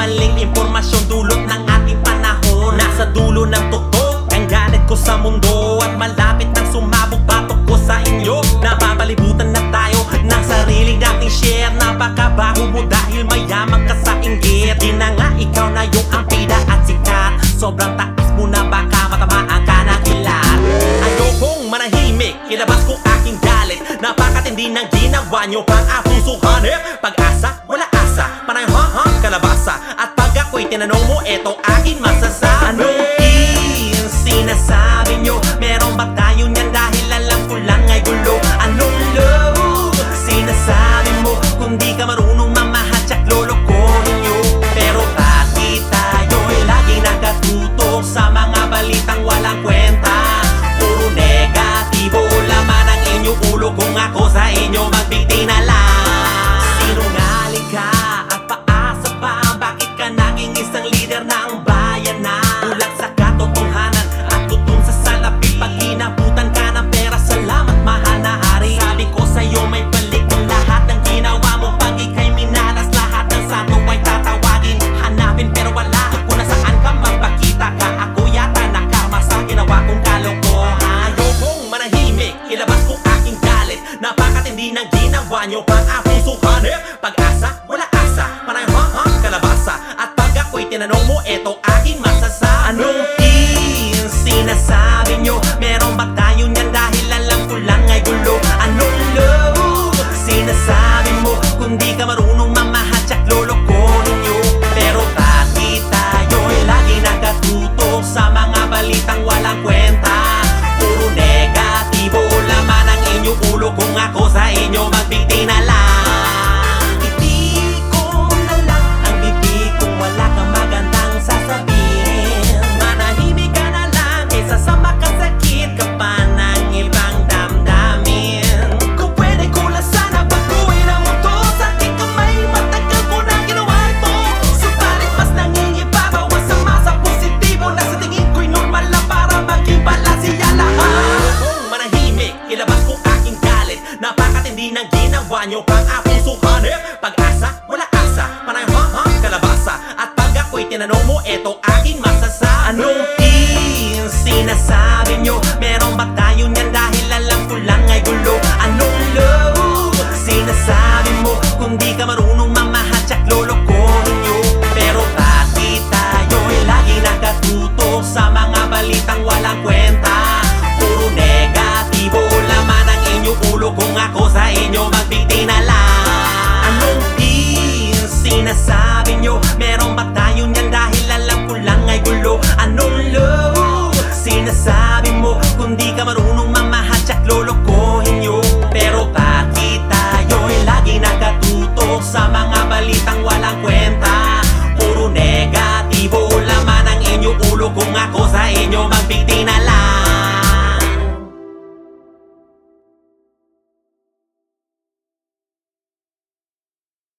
maling impormasyon dulot ng ating panahon. Nasa dulo ng tuktok ang galit ko sa mundo, at malapit nang sumabog batok ko sa inyo. Napapalibutan na tayo ng sarili nating share. Napakabaho mo dahil mayaman ka sa inggit. Di na nga ikaw na yung ampida at sikat. Sobrang taas mo na baka matamaan ka ng kilat. Ayokong manahimik, ilabas ko aking galit. Napakatindi ng ginawa nyo, pang apuso hanip. Pag-asa, wala asa, parang hang kalabasa. At pag ako'y tinanong mo, eto akin masasabi.